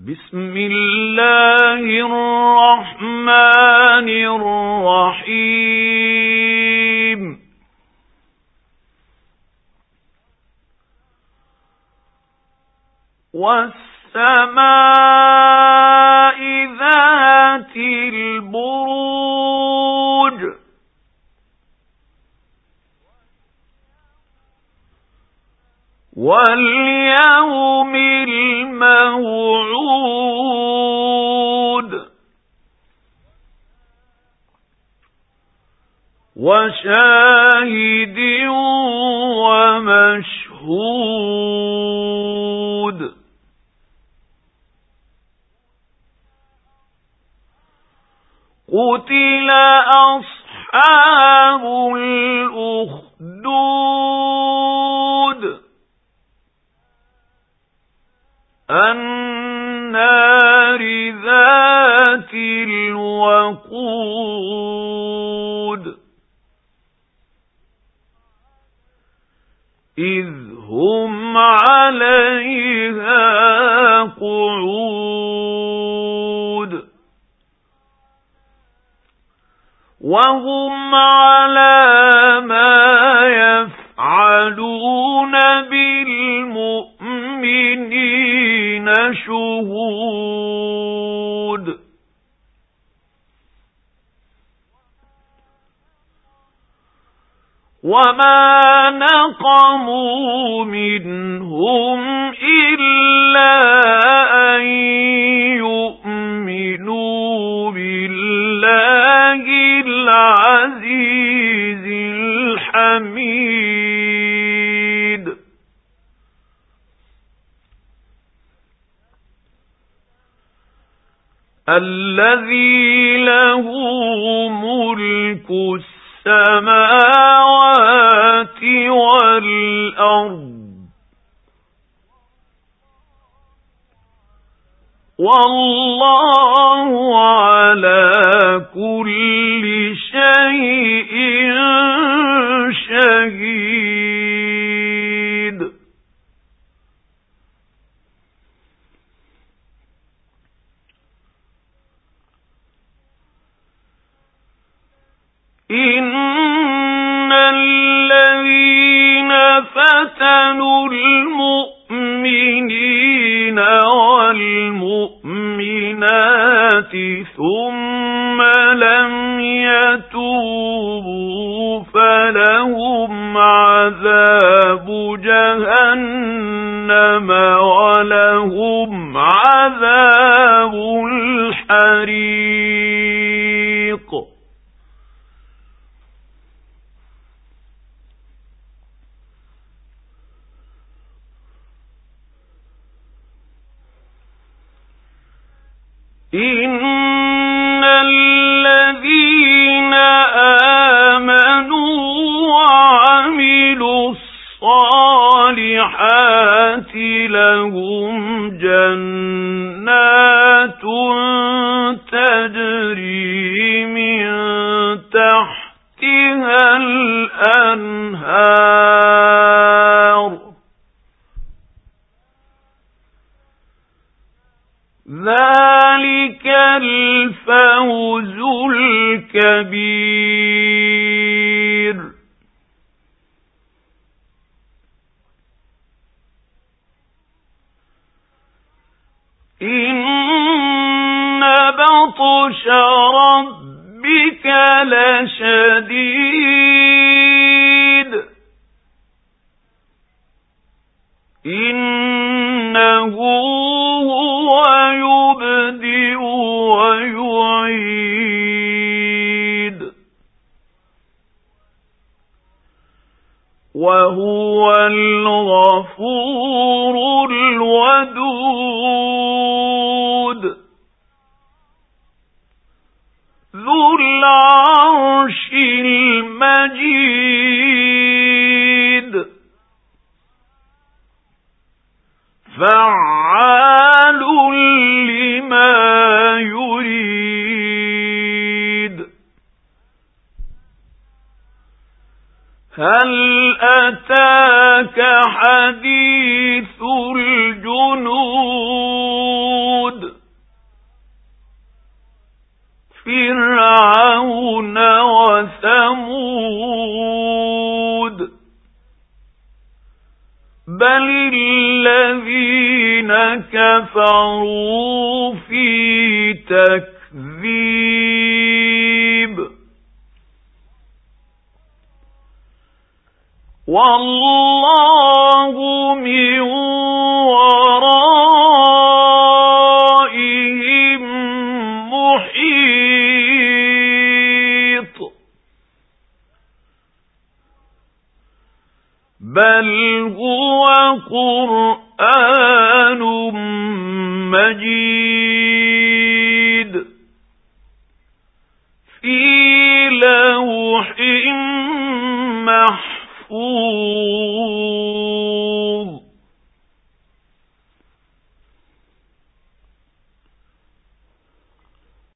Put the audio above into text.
بسم الله الرحمن الرحيم والسماء ذات البروج واليوم الموعود وشاهد ومشهود قتل أصحاب الأخدود النار ذات الوقود إذ هم عليها قعود وهم على ما يفعلون بالمؤمنين شهود وما نقموا منهم إلا أن يؤمنوا بالله العزيز الحميد الذي له ملك السماوات والأرض والله على كل شيء شهيد إن الذين فتنوا المؤمنين والمؤمنات ثم لم يتوبوا فلهم عذاب جهنم ولهم عذاب الحريق إن الذين آمنوا وعملوا الصالحات لهم جنات تجري من تحتها الأنهار ذلك الفوز الكبير إن بطش ربك لشديد إنه هو يبدئ ويعيد وهو الغفور الودود ذو العرش المجيد فعال لما يريد هل أتاك حديث الجنود كفروا في تكذيب والله من